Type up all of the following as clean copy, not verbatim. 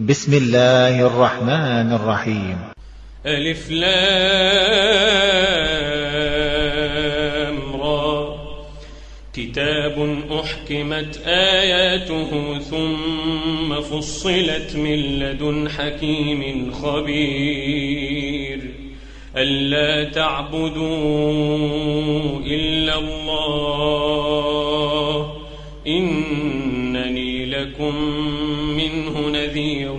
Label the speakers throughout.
Speaker 1: بسم الله الرحمن الرحيم.
Speaker 2: ألف لام را. كتاب أحكمت آياته ثم فصلت من لدن حكيم خبير ألا تعبدوا إلا الله إنني لكم منه نذير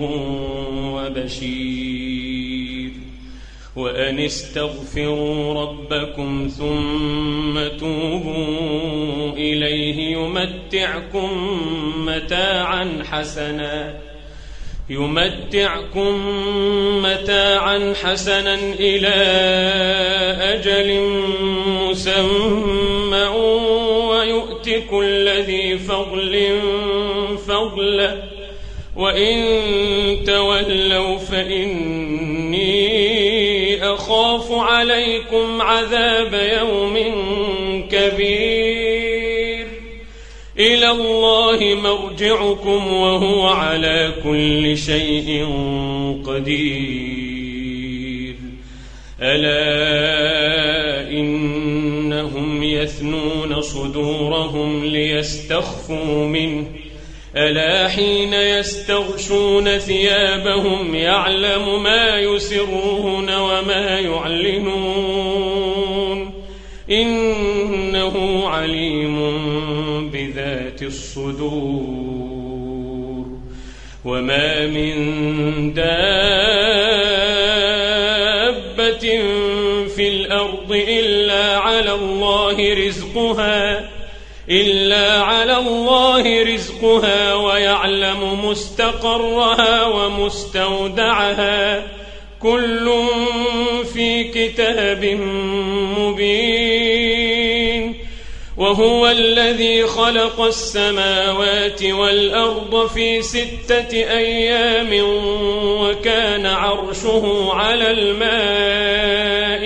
Speaker 2: وبشير وأن استغفروا ربكم ثم توبوا إليه يمتعكم متاعا حسنا إلى أجل مسمى ويؤت كل ذي فضل فضله وإن تولوا فإني أخاف عليكم عذاب يوم كبير إلى الله مرجعكم وهو على كل شيء قدير ألا إنهم يثنون صدورهم ليستخفوا منه ألا حين يستغشون ثيابهم يعلم ما يسرون وما يعلنون إنه عليم بذات الصدور وما من دابة في الأرض إلا على الله رزقها ويعلم مستقرها ومستودعها كل في كتاب مبين وهو الذي خلق السماوات والأرض في 6 أيام وكان عرشه على الماء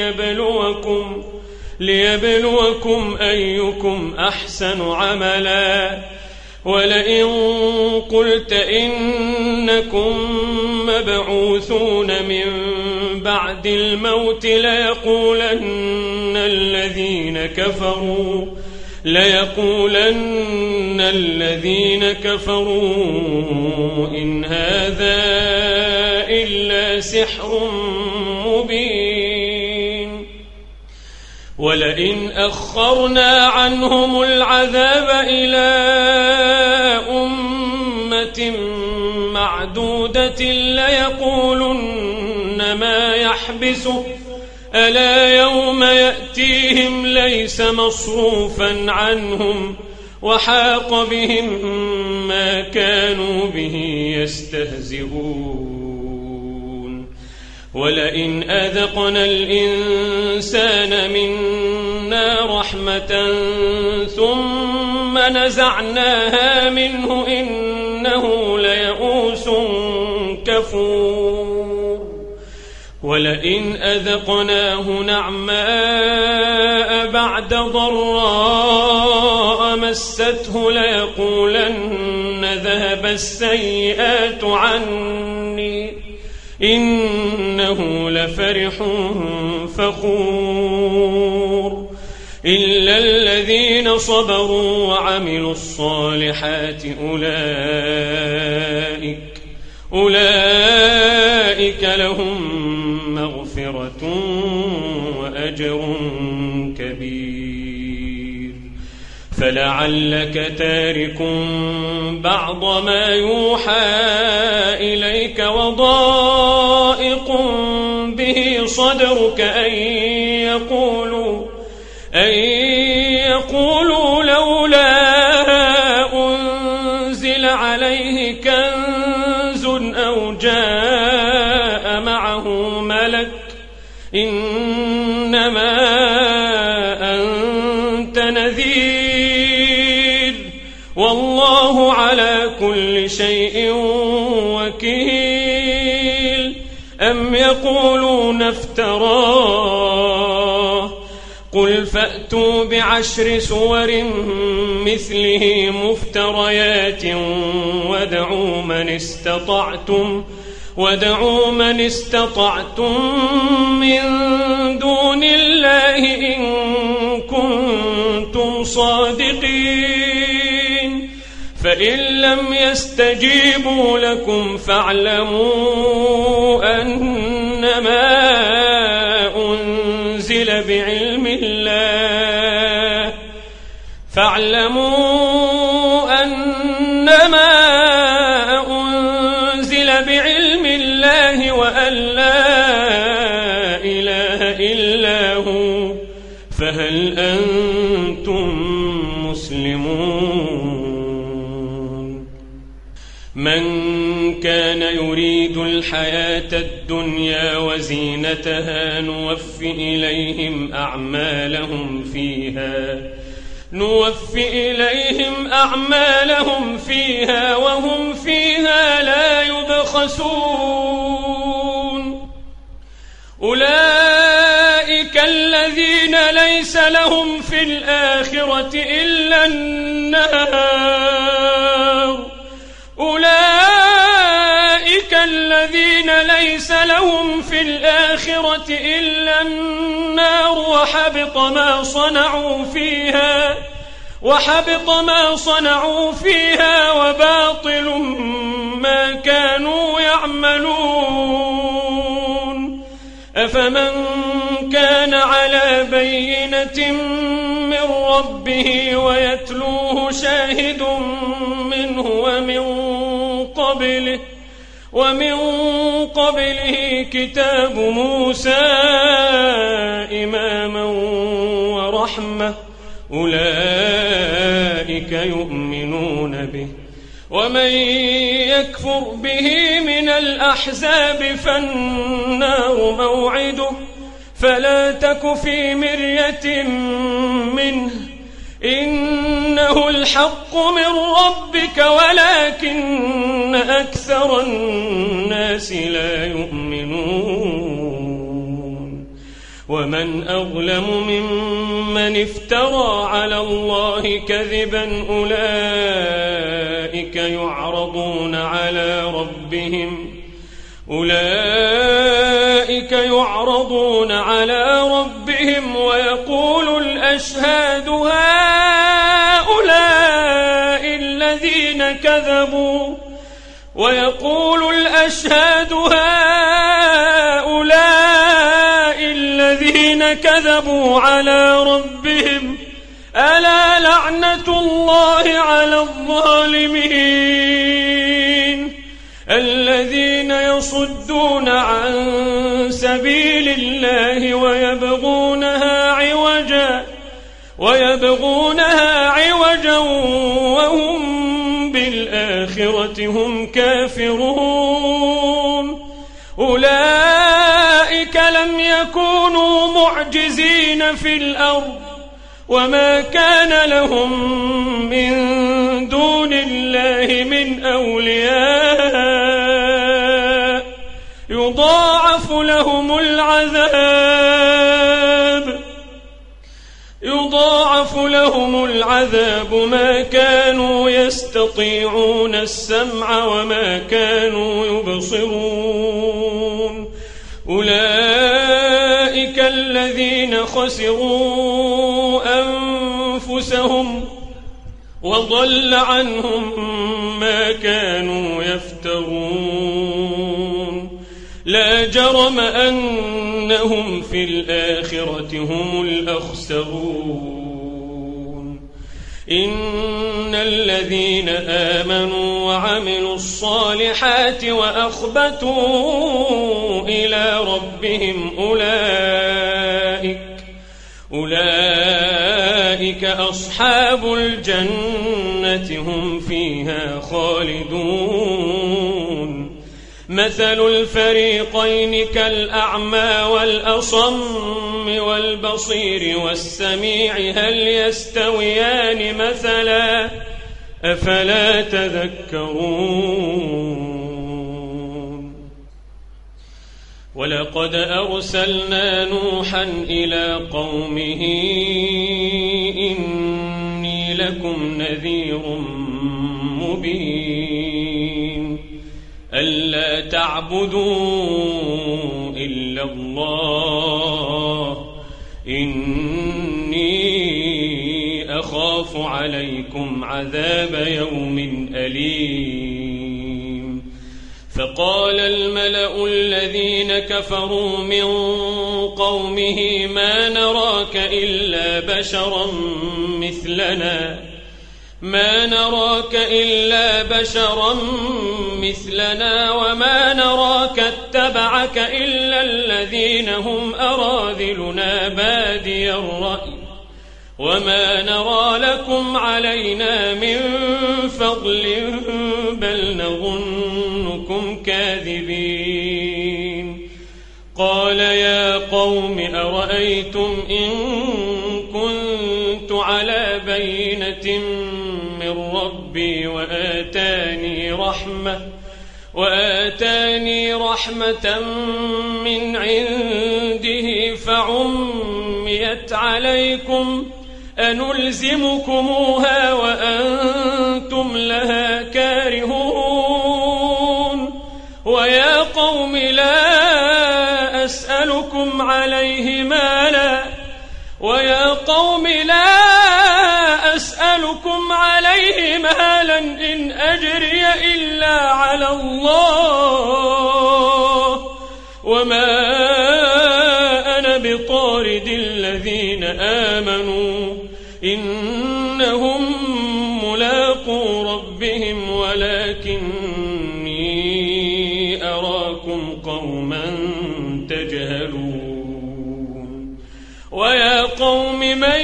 Speaker 2: ليبلوكم أيكم أحسن عملا ولئن قلت إنكم مبعوثون من بعد الموت ليقولن الذين كفروا إن هذا إلا سحر مبين ولئن أخرنا عنهم العذاب إلى أمة معدودة ليقولن ما يحبسه ألا يوم يأتيهم ليس مصروفا عنهم وحاق بهم ما كانوا به يستهزئون ولئن أذقنا الإنسان منا رحمة ثم نزعناها منه إنه ليئوس كفور ولئن أذقناه نعماء بعد ضراء مسته ليقولن ذهب السيئات عني إنه لفرح فخور إلا الذين صبروا وعملوا الصالحات أولئك لهم مغفرة وأجر كبير فلعلك تارك بعض ما يوحى إليك وضائق به صدرك أن يقولوا لولا أنزل عليه كنز أو جاء معه ملك إنما أنت نذير والله على كل شيء وكيل أم يقولون افتراه قل فأتوا ب10 سور مثله مفتريات ودعوا من استطعتم من دون الله إن كنتم صادقين فإن لم يستجيبوا لكم فاعلموا أنما أنزل بعلم الله وأن لا إله إلا هو فهل أنتم مسلمون من كان يريد الحياة الدنيا وزينتها نوفي إليهم أعمالهم فيها وهم فيها لا يبخسون أولئك الذين ليس لهم في الآخرة إلا النار وحبط ما صنعوا فيها وباطل ما كانوا يعملون أفمن كان على بينة من ربه ويتلوه شاهد منه ومن قبله كتاب موسى إماما ورحمة أولئك يؤمنون به ومن يكفر به من الأحزاب فالنار موعده فلا تك في مرية منه إنه الحق من ربك ولكن أكثر الناس لا يؤمنون ومن أظلم ممن افترى على الله كذبا أولئك يعرضون على ربهم ويقول الأشهاد هؤلاء الذين كذبوا على ربهم ألا لعنة الله على الظالمين الذين يصدون عن سبيل الله ويبغونها عوجا وهم بالآخرة هم كافرون أولئك لم يكونوا معجزين في الأرض وما كان لهم من دون الله من أولياء يضاعف لهم العذاب ما كانوا يستطيعون السمع وما كانوا يبصرون أولئك الذين خسروا أنفسهم وضل عنهم ما كانوا يفترون لا جرم أنهم في الآخرة هم الأخسرون إن الذين آمنوا وعملوا الصالحات وأخبتوا إلى ربهم أولئك أصحاب الجنة هم فيها خالدون مثل الفريقين كالأعمى والأصم والبصير والسميع هل يستويان مثلا أفلا تذكرون ولقد أرسلنا نوحا إلى قومه إني لكم نذير مبين ألا تعبدوا إلا الله إني أخاف عليكم عذاب يوم أليم فقال الملأ الذين كفروا من قومه ما نراك إلا بشرا مثلنا وما نراك اتبعك إلا الذين هم أراذلنا بادي الرأي وما نرى لكم علينا من فضل بل نظنكم كاذبين قال يا قوم أرأيتم إن كنت على بينة من ربي وآتاني رحمة من عنده فعميت عليكم أنلزمكموها وأنتم لها كارهون ويا قوم لا أسألكم عليه مالا إن أجري إلا على الله وما أنا بطارد الذين آمنوا إنهم ملاقو ربهم ولكني أراكم قوما تجهلون ويا قوم من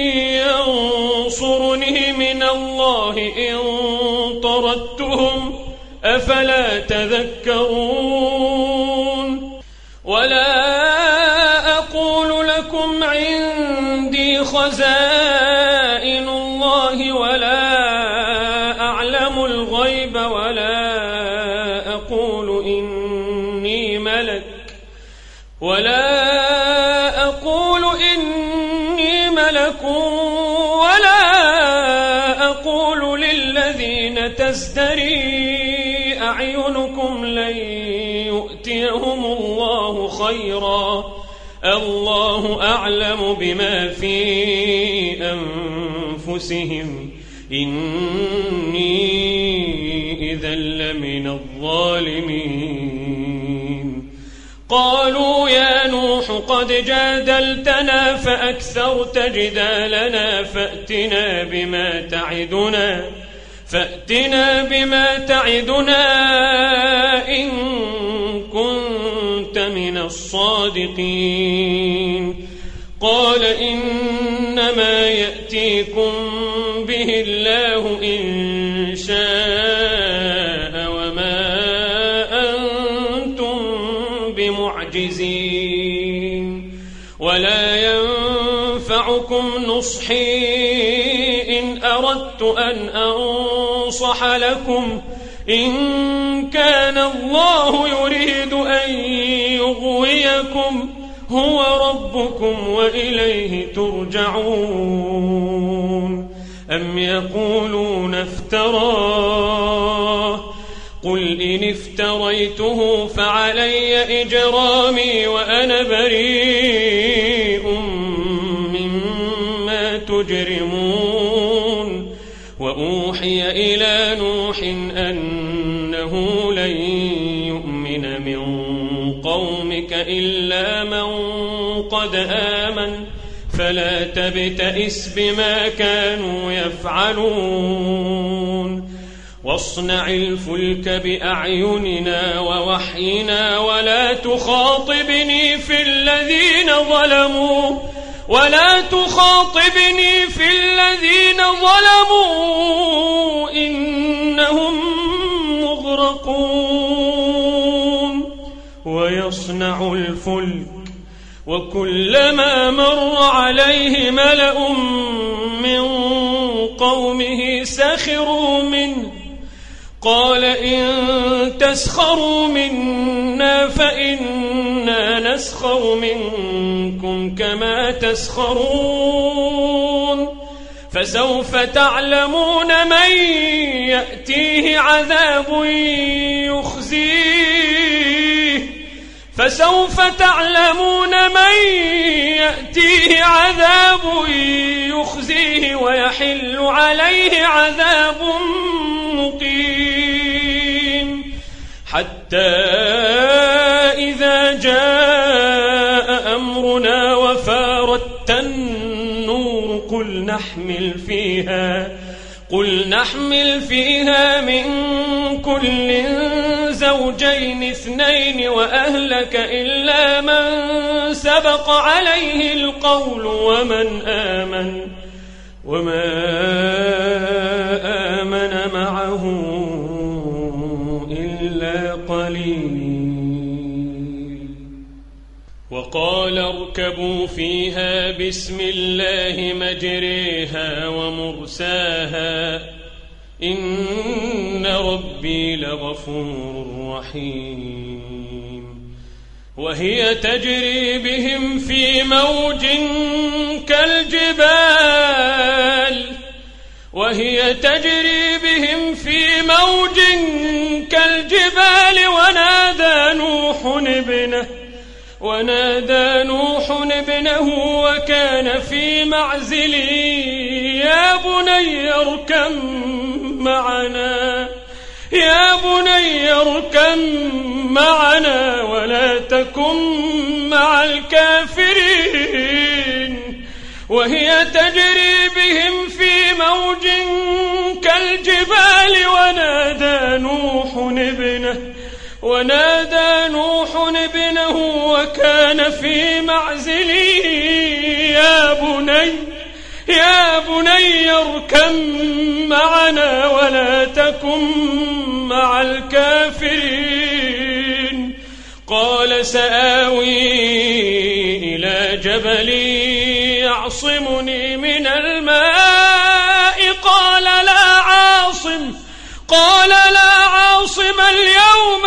Speaker 2: ينصرني من الله إن طردتهم أفلا تذكرون ولا أقول لكم عندي خزائن الله ولا أعلم الغيب ولا أقول إني ملك ولا أقول للذين تزدري أعينكم لن يؤتيهم الله خيرا الله أعلم بما في أنفسهم إني إذا لمن الظالمين قالوا يا نوح قد جادلتنا فأكثرت جدالنا فأتنا بما تعدنا إن كنت من الصادقين قال إنما يأتيكم به الله إن شاء وما أنتم بمعجزين ولا ينفعكم نصحي إن أردت أن أنصح لكم إن كان الله يريد أن يغويكم هو ربكم وإليه ترجعون أم يقولون افتراه قل إن افتريته فعلي إجرامي وأنا بريء مما تجرمون وأوحي إلى نوح أنه لن يؤمن من قومك إلا من قد آمن فلا تبتئس بما كانوا يفعلون واصنع الفلك بأعيننا ووحينا ولا تخاطبني في الذين ظلموا إنهم مغرقون ويصنع الفلك وكلما مر عليه ملأ من قومه سخروا منه قال إن تسخروا منا فإنا نسخر منكم كما تسخرون فسوف تعلمون من يأتيه عذاب يخزيه ويحل عليه عذاب مقيم حتى إذا جاء أمرنا وفارت النور قل نحمل فيها من كل زوجين اثنين وأهلك إلا من سبق عليه القول وما آمن معه إلا قليل وقال اركبوا فيها بسم الله مجريها ومرساها إن ربي لغفور رحيم وهي تجري بهم في موج كالجبال ونادى نوح ابنه وكان في معزل يا بني اركب معنا ولا تكن مع الكافرين وهي تجري بهم في موج كالجبال ونادى نوح ابنه وكان في معزل يا بني اركب معنا ولا تكن مع الكافرين قال سآوي إلى جبل يعصمني من الماء قال لا عاصم اليوم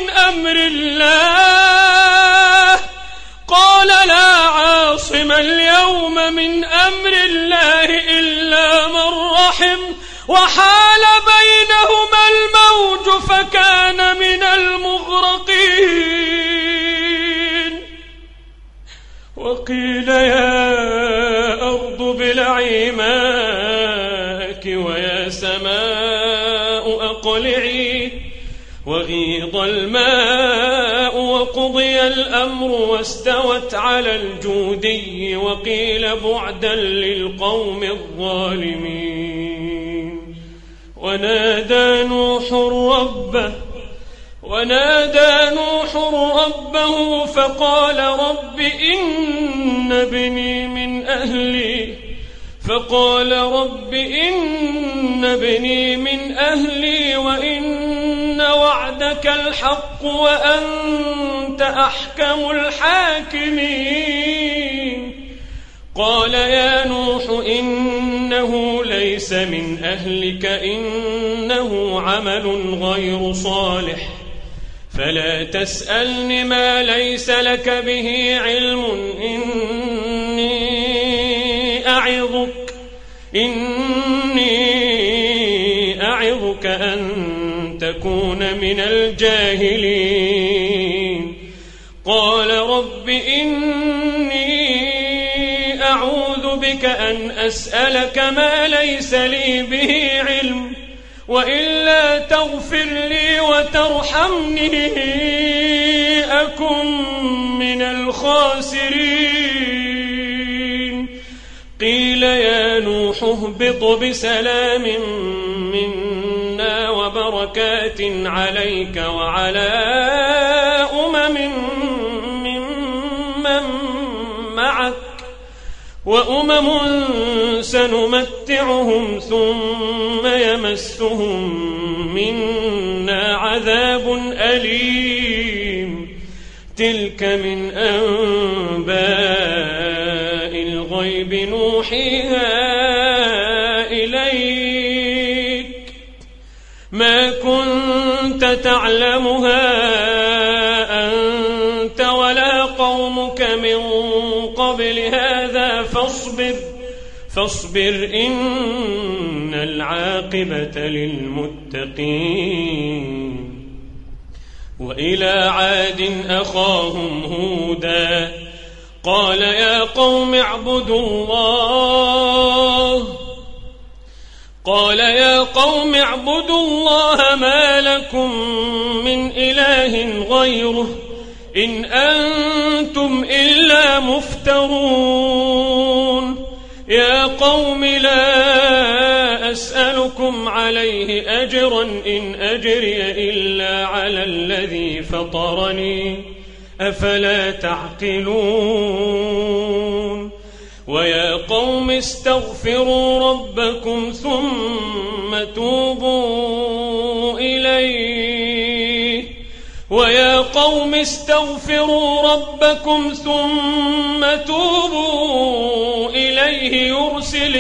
Speaker 2: من أمر الله إلا من رحم وحال بينهما الموج فكان من المغرقين وقيل يا أرض ابلعي ماءك ويا سماء أقلعي وغيض الماء وقضي الأمر واستوت على الجودي وقيل بعدا للقوم الظالمين ونادى نوح ربه فقال رب إن ابني من أهلي وإن وعدك الحق وأنت أحكم الحاكمين قال يا نوح إنه ليس من أهلك إنه عمل غير صالح فلا تسألني ما ليس لك به علم إني أعظك أن تكون من الجاهلين قال رب إني أعوذ بك أن أسألك ما ليس لي به علم وإلا تغفر لي وترحمني أكن من الخاسرين قيل يا نوح اهبط بسلام منا وبركات عليك وعلى ممن معك وأمم سنمتعهم ثم يمسهم منا عذاب أليم تلك من أنباء الغيب نوحيها إليك ما كنت تعلمها أنت ولا قومك من قبل هذا فاصبر إن العاقبة للمتقين. وإلى عاد أخاهم هودا قال يا قوم اعبدوا الله ما لكم من إله غيره إن أنتم إلا مفترون. يا قوم لا أسألكم عليه أجرا إن أجري إلا على الذي فطرني أفلا تعقلون. ويا قوم استغفروا ربكم ثم توبوا إليه يرسل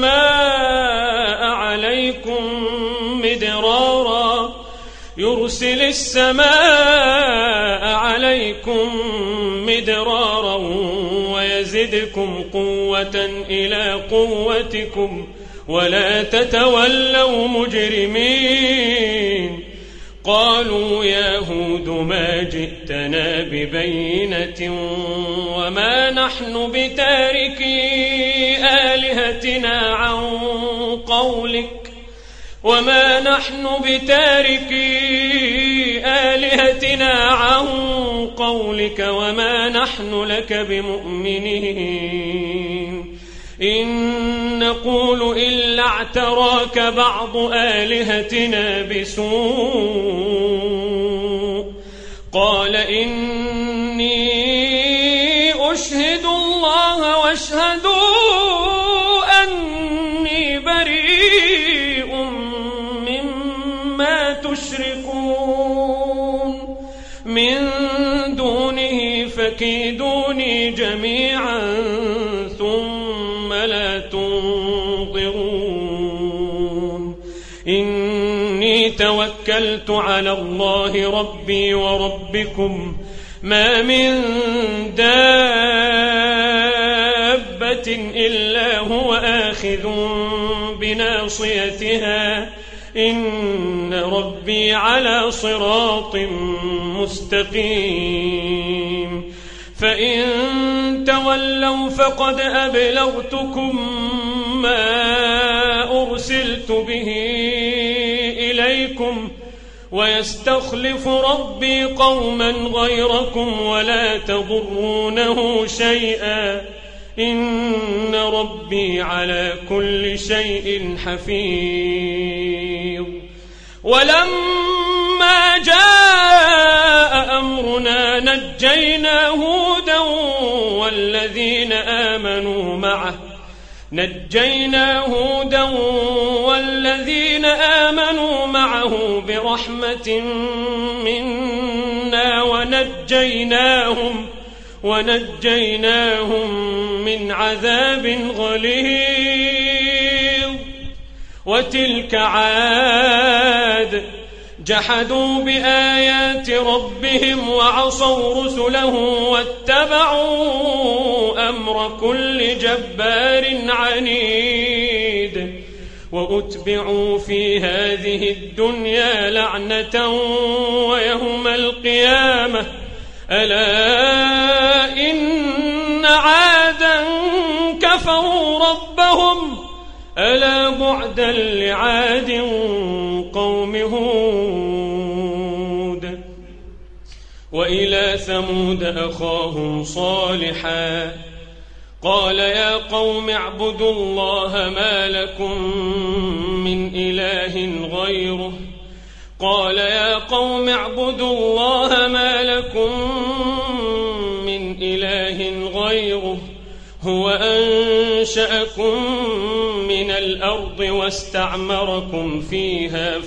Speaker 2: السماء عليكم مدرارا ويزدكم قوة إلى قوتكم ولا تتولوا مجرمين. قالوا يا هود ما جئتنا ببينة وما نحن بتاركي آلهتنا عن قولك وما نحن لك بمؤمنين. إن نقول إلا اعتراك بعض آلهتنا بسوء. قال إني أشهد الله واشهدوا أني بريء مما تشركون من دونه فكيدوني جميعا ثم لا تنظرون. إني توكلت على الله ربي وربكم ما من دابة إلا هو آخذ بناصيتها إن ربي على صراط مستقيم. فإن تولوا فقد أبلغتكم ما أرسلت به إليكم ويستخلف ربي قوما غيركم ولا تضرونه شيئا إن ربي على كل شيء حفيظ. ولما جاء أمرنا نجينا هودا والذين آمنوا معه برحمة منا ونجيناهم من عذاب غليظ. وتلك عاد جحدوا بآيات ربهم وعصوا رسله واتبعوا أمر كل جبار عنيد. وأتبعوا في هذه الدنيا لعنة ويوم القيامة ألا إن عادا كفروا ربهم ألا بعدا لعاد قوم هود. وإلى ثمود أخاهم صالحا قال يا قوم اعبدوا الله ما لكم من إله غيره هو أنشأكم من الأرض واستعمركم فيها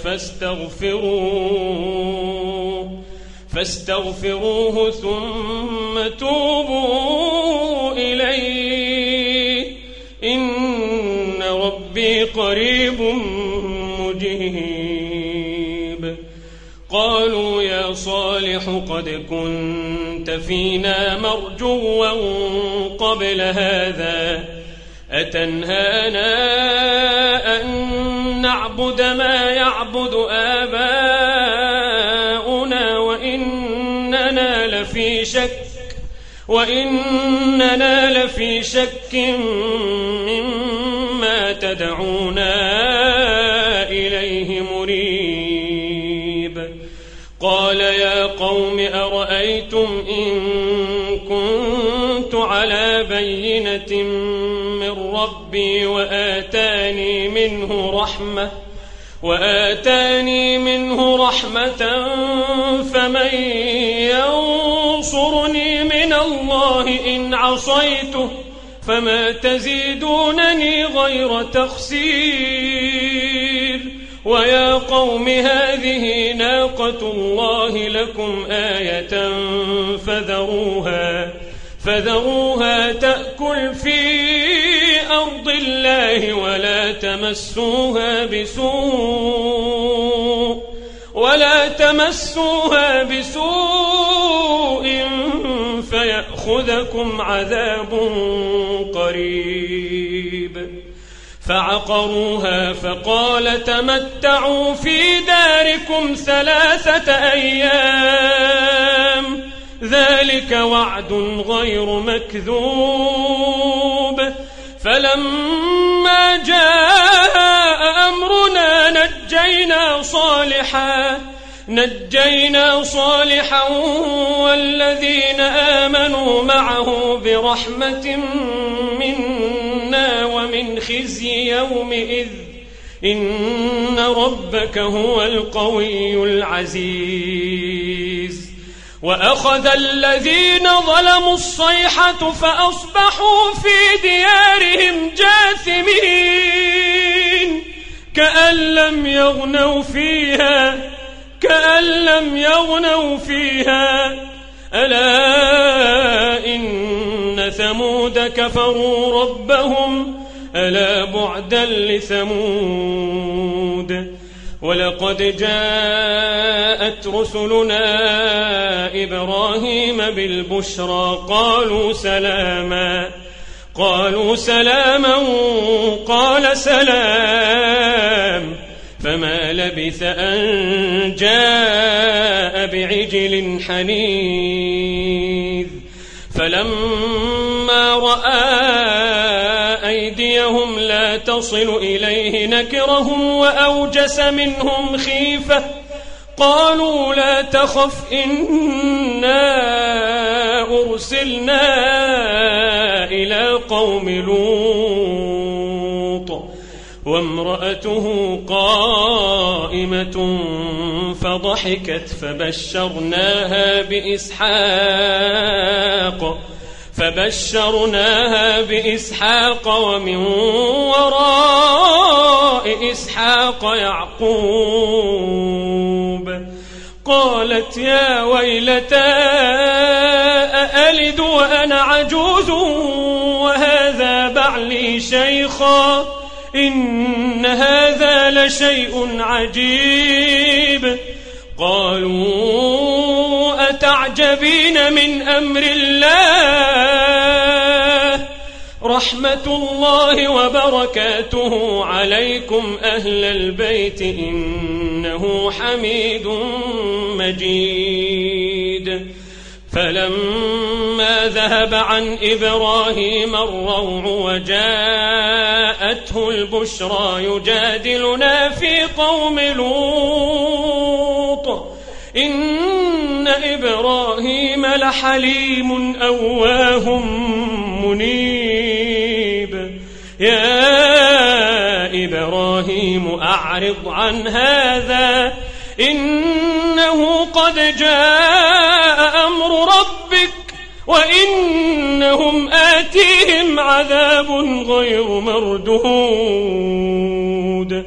Speaker 2: فاستغفروه ثم توبوا إليه إن ربي قريب مجيب. قالوا يا صالح قد كنت فينا مرجوا قبل هذا أتنهانا أن نعبد ما يعبد آباؤنا وإننا لفي شك مما تدعونا إليه مريب. قال يا قوم أرأيتم إن كنت على بينة من ربي وآتاني منه رحمة فمن ينصرني من الله إن عصيته فما تزيدونني غير تخسير. ويا قوم هذه ناقة الله لكم آية فذروها تأكل في أرض الله ولا تمسوها بسوء فيأخذكم عذاب قريب. فعقروها فقال تمتعوا في داركم 3 أيام ذلك وعد غير مكذوب. فلما جاء أمرنا نجينا صالحا والذين آمنوا معه برحمة منا ومن خزي يومئذ إن ربك هو القوي العزيز. وأخذ الذين ظلموا الصيحة فأصبحوا في ديارهم جاثمين كأن لم يغنوا فيها ألا إن ثمود كفروا ربهم ألا بعدا لثمود. ولقد جاءت رسلنا إبراهيم بالبشرى قالوا سلاما قال سلام فما لبث أن جاء بعجل حنيذ. فلما رأى أيديهم لا تصل إليه نكرهم وأوجس منهم خيفة قالوا لا تخف إنا أرسلنا إلى قوم لوط وامرأته قائمة فضحكت فبشرناها بإسحاق ومن وراء إسحاق يعقوب. قالت يا ويلتى أألد وأنا عجوز وهذا بعلي شيخا إن هذا لشيء عجيب. قالوا أتعجبين من أمر الله رحمة الله وبركاته عليكم أهل البيت إنه حميد مجيد. فلما ذهب عن إبراهيم الروع وجاءته البشرى يجادلنا في قوم لوط إن إبراهيم لحليم أواه منيب. يا إبراهيم أعرض عن هذا إنه قد جاء أمر ربك وإنهم آتيهم عذاب غير مردود.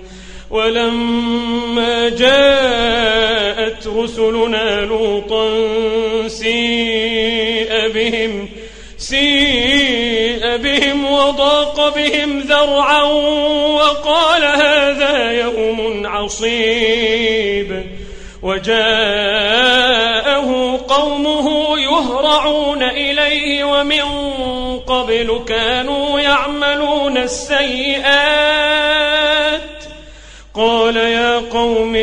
Speaker 2: ولما جاءت رسلنا لوطا سيء بهم وضاق بهم ذرعا وقال هذا يوم عصيب. وجاءه قومه يهرعون إليه ومن قبل كانوا يعملون السيئات قال يا قوم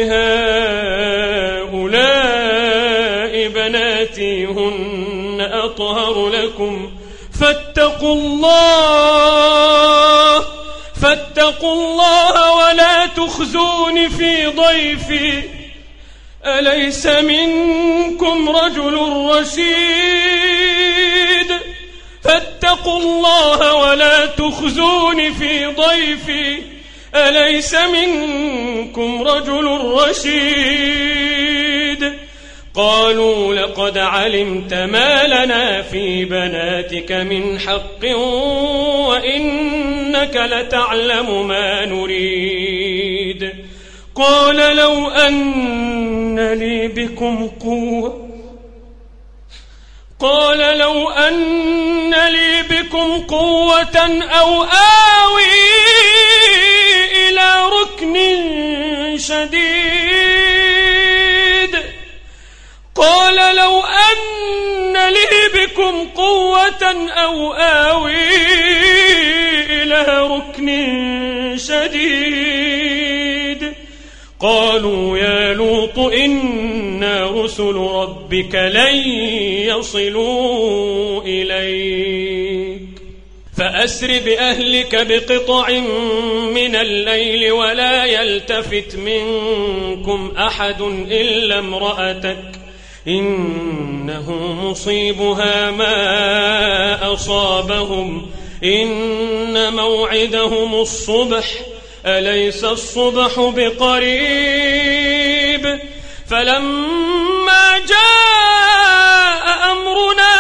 Speaker 2: هؤلاء بناتي هن أطهر لكم فاتقوا الله ولا تخزون في ضيفي أليس منكم رجل رشيد فاتقوا الله ولا تخزون في ضيفي أليس منكم رجل رشيد قالوا لقد علمت ما لنا في بناتك من حق وإنك لتعلم ما نريد قال لو أن لي بكم قوة أو آوي إلى ركن شديد قال لو أن لي بكم قوة أو آوي إلى ركن شديد قالوا يا لوط إنا رسل ربك لن يصلوا إليك فأسر بأهلك بقطع من الليل ولا يلتفت منكم أحد إلا امرأتك إنه مصيبها ما أصابهم إن موعدهم الصبح أليس الصبح بقريب فلما جاء أمرنا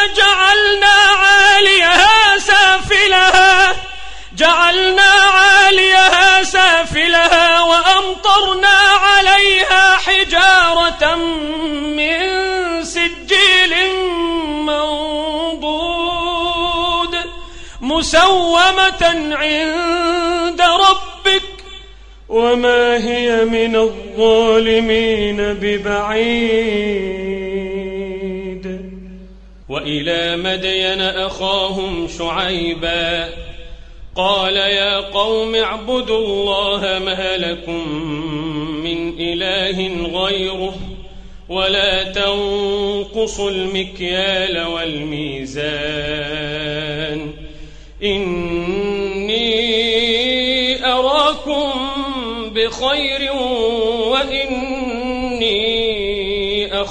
Speaker 2: جعلنا عاليها سافلها وأمطرنا عليها حجارة من سجيل منضود مسومة عند ربك وما هي من الظالمين ببعيد وإلى مدين أخاهم شعيبا قال يا قوم اعبدوا الله ما لكم من إله غيره ولا تنقصوا المكيال والميزان إني أراكم بخير وإني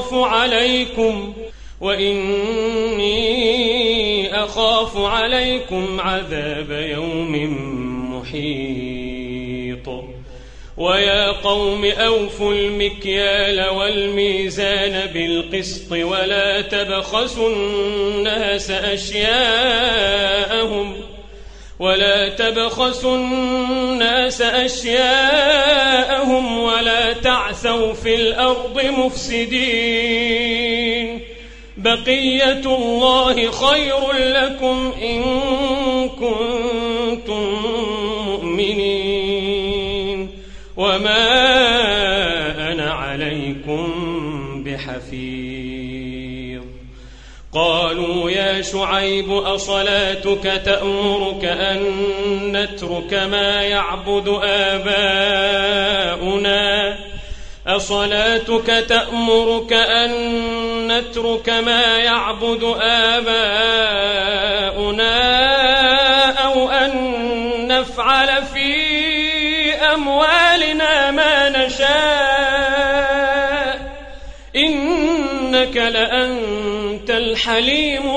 Speaker 2: أخاف عليكم عذاب يوم محيط ويا قوم أوفوا المكيال والميزان بالقسط ولا تبخسوا الناس أشياءهم ولا تعثوا في الأرض مفسدين بقية الله خير لكم إن كنتم مؤمنين وما أنا عليكم بحفيظ قالوا يا شعيب أصلاتك تأمرك أن نترك ما يعبد آباؤنا أو أن نفعل في أموالنا ما نشاء إنك لأنت الحليم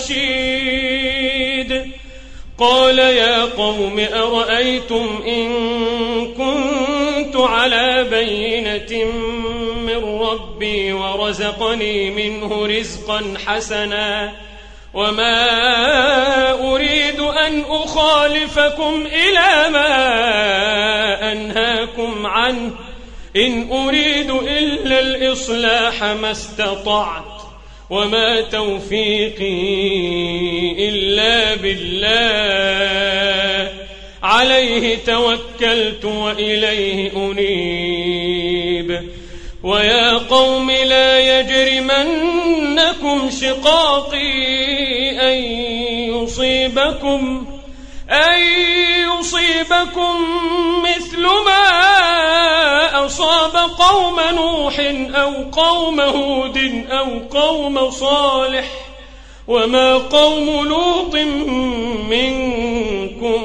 Speaker 2: الرشيد قال يا قوم أرأيتم إن كنت على بينة من ربي ورزقني منه رزقا حسنا وما أريد أن أخالفكم إلى ما أنهاكم عنه إن أريد إلا الإصلاح ما استطعت وما توفيقي إلا بالله عليه توكلت وإليه أنيب ويا قوم لا يجرمنكم شقاقي أن يصيبكم مثل ما أصاب قوم نوح أو قوم هود أو قوم صالح وما قوم لوط منكم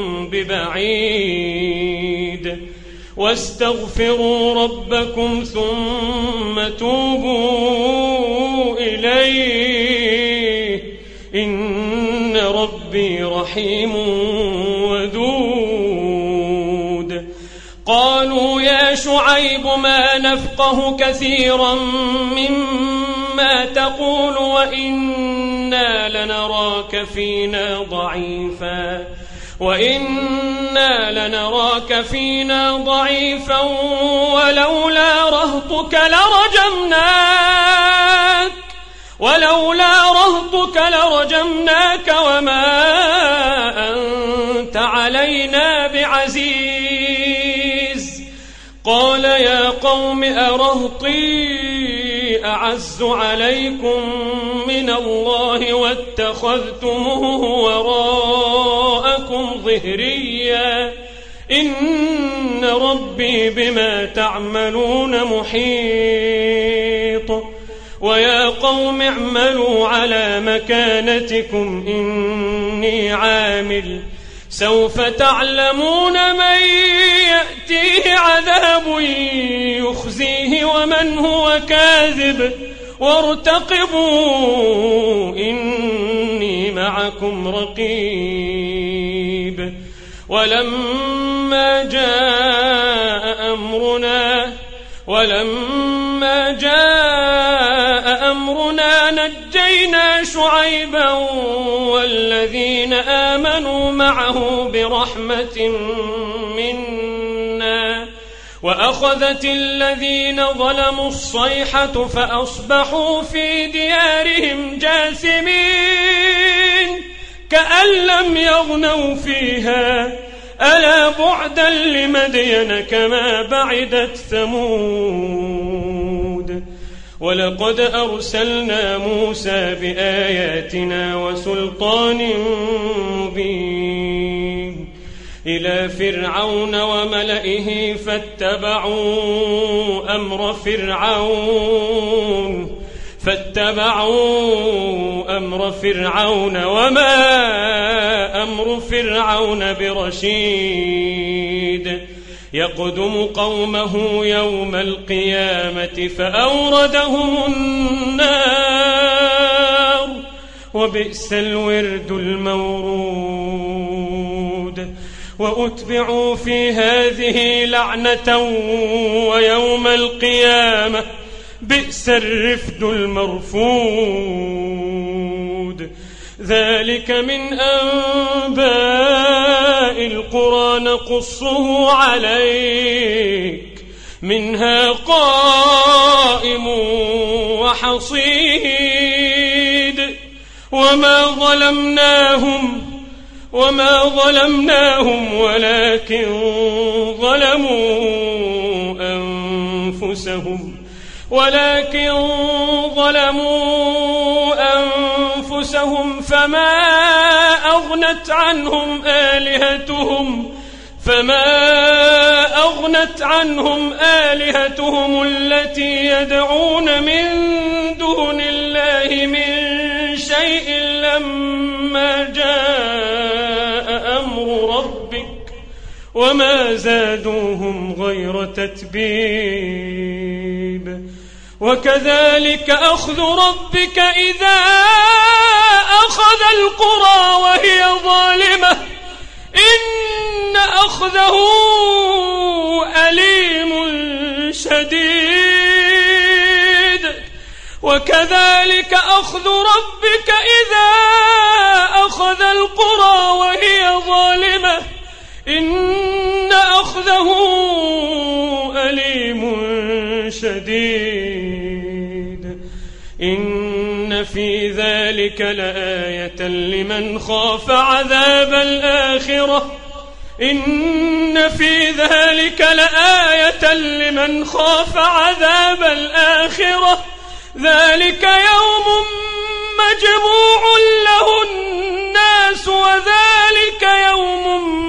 Speaker 2: ببعيد واستغفروا ربكم ثم توبوا إليه إن ربي رحيم ودود. قالوا يا شعيب ما نفقه كثيرا مما تقول وإنا لنراك فينا ضعيفا ولولا رهطك لرجمناك وما أنت علينا بعزيز. قال يا قوم أرهطي أعز عليكم من الله واتخذتموه وراءكم ظهريا إن ربي بما تعملون محيط. ويا قوم اعملوا على مكانتكم إني عامل سوف تعلمون من يأتيه عذاب يخزيه ومن هو كاذب وارتقبوا إني معكم رقيب. ولما جاء أمرنا نجينا شعيبا والذين آمنوا معه برحمة منا وأخذت الذين ظلموا الصيحة فأصبحوا في ديارهم جاثمين كأن لم يغنوا فيها ألا بعدا لمدين كما بعدت ثمود. ولقد أرسلنا موسى بآياتنا وسلطان مبين إلى فرعون وملئه فاتبعوا أمر فرعون وما أمر فرعون برشيد. يقدم قومه يوم القيامة فأوردهم النار وبئس الورد المورود. وأتبعوا في هذه لعنة ويوم القيامة بئس الرفد المرفود. ذلك من أنباء القرى نقصه عليك منها قائم وحصيد. وما ظلمناهم ولكن ظلموا أنفسهم فما أغنت عنهم آلهتهم التي يدعون من دون الله من شيء لما جاء أمر ربك وما زادوهم غير تتبيب. وكذلك أخذ ربك إذا أخذ القرى وهي ظالمة إن أخذه أليم شديد. وكذلك أخذ ربك إذا أخذ القرى وهي ظالمة إن أخذه أليم شديد. إن في ذلك لآية لمن خاف عذاب الآخرة إن في ذلك لآية لمن خاف عذاب الآخرة ذلك يوم مجموع له الناس وذلك يوم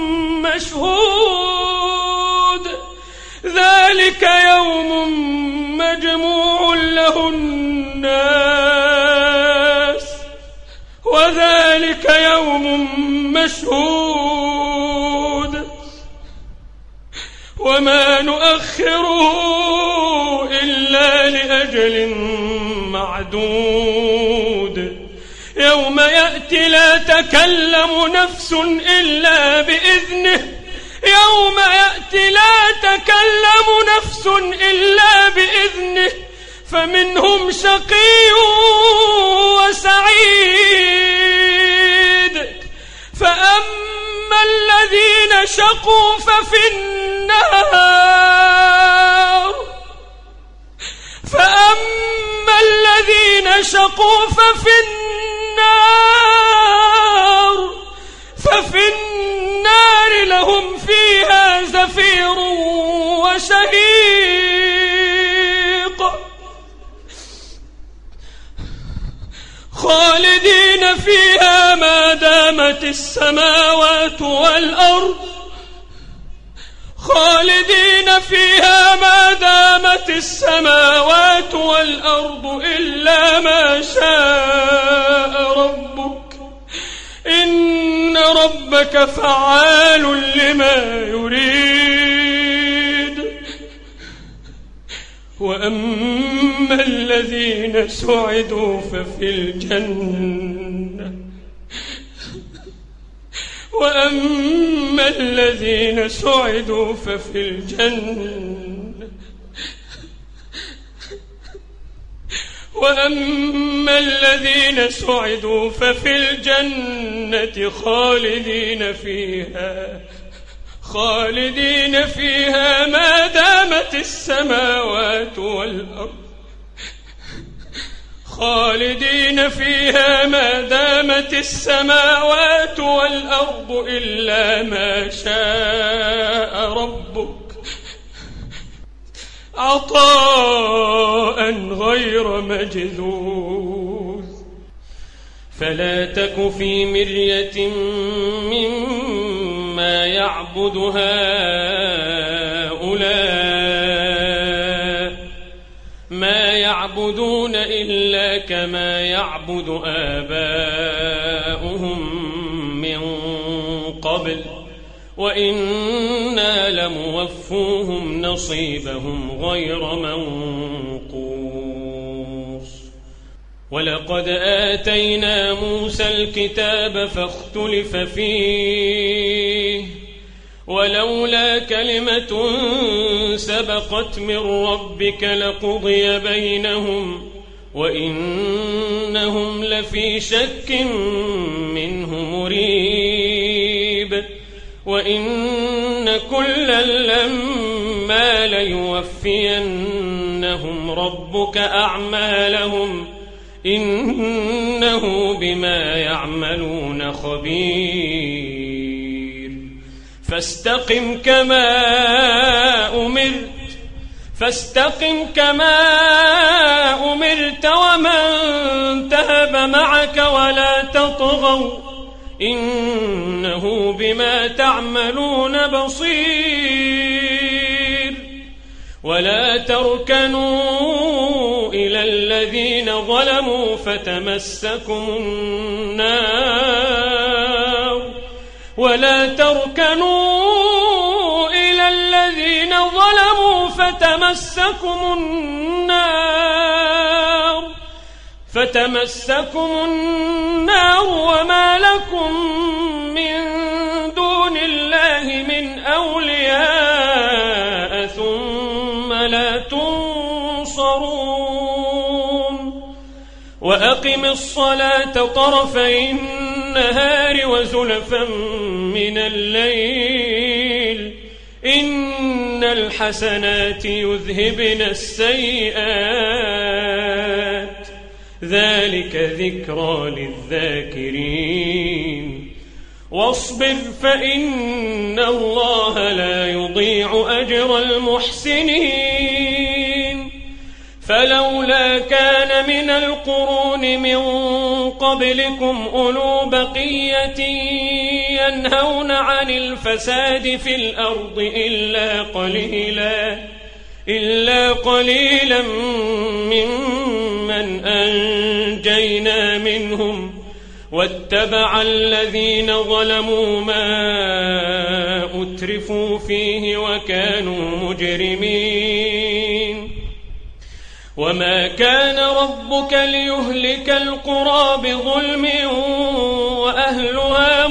Speaker 2: مشهود ذلك يوم مجموع له الناس وذلك يوم مشهود وما نؤخره إلا لأجل معدود يوم يأتي لا تكلم نفس إلا بإذنه يوم يأتي لا تكلم نفس إلا بإذنه فمنهم شقي وسعيد فأما الذين شقوا ففي النار ففي النار لهم فيها زفير وشهيق خالدين فيها ما دامت السماوات والأرض إلا ما شاء ربك إن ربك فعال لما يريد وأما الذين سعدوا ففي الجنة وأما الذين سعدوا ففي الجنة خالدين فيها ما دامت السماوات والأرض إلا ما شاء ربك عطاء غير مجذوذ فلا تك في مرية مما يعبد هؤلاء ما يعبدون إلا كما يعبد آباؤهم من قبل وإنا لموفوهم نصيبهم غير منقوص ولقد آتينا موسى الكتاب فاختلف فيه ولولا كلمة سبقت من ربك لقضي بينهم وإنهم لفي شك منه مريب وإن كلا لما ليوفينهم ربك أعمالهم إنه بما يعملون خبير فاستقم كما أمرت ومن تاب معك ولا تطغوا إنه بما تعملون بصير ولا تركنوا إلى الذين ظلموا فتمسكم النار وما لكم من دون الله من أولياء ثم لا تنصرون وأقم الصلاة طرفي النهار وزلفا من الليل إن الحسنات يذهبن السيئات ذلك ذكرى للذاكرين واصبر فإن الله لا يضيع أجر المحسنين فلولا كان من القرون من قبلكم أولو بقية ينهون عن الفساد في الأرض إلا قليلا ممن أنجينا منهم واتبع الذين ظلموا ما أترفوا فيه وكانوا مجرمين وما كان ربك ليهلك القرى بظلم وأهلها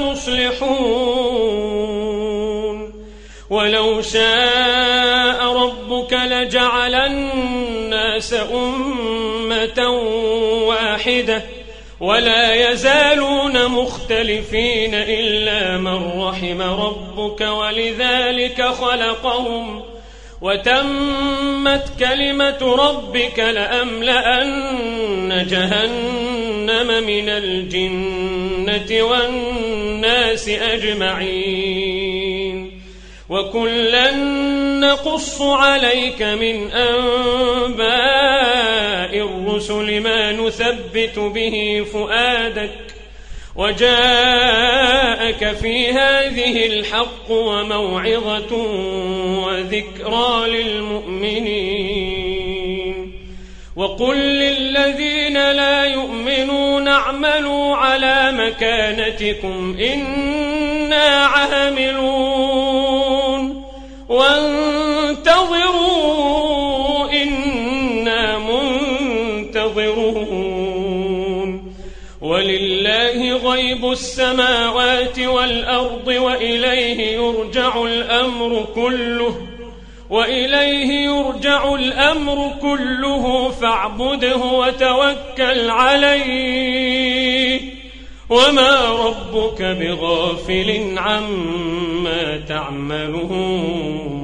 Speaker 2: مصلحون ولو شاء ربك لجعل الناس أمة واحدة ولا يزالون مختلفين إلا من رحم ربك ولذلك خلقهم وتمت كلمة ربك لأملأن جهنم من الجنة والناس أجمعين وكلا نقص عليك من أنباء الرسل ما نثبت به فؤادك وجاءك في هذه الحق وموعظة وذكرى للمؤمنين وقل للذين لا يؤمنون اعملوا على مكانتكم إنا عاملون وانتظروا إنا منتظرون ولله غيب السماوات والأرض وإليه يرجع الأمر كله فاعبده وتوكل عليه وما ربك بغافل عما تعملون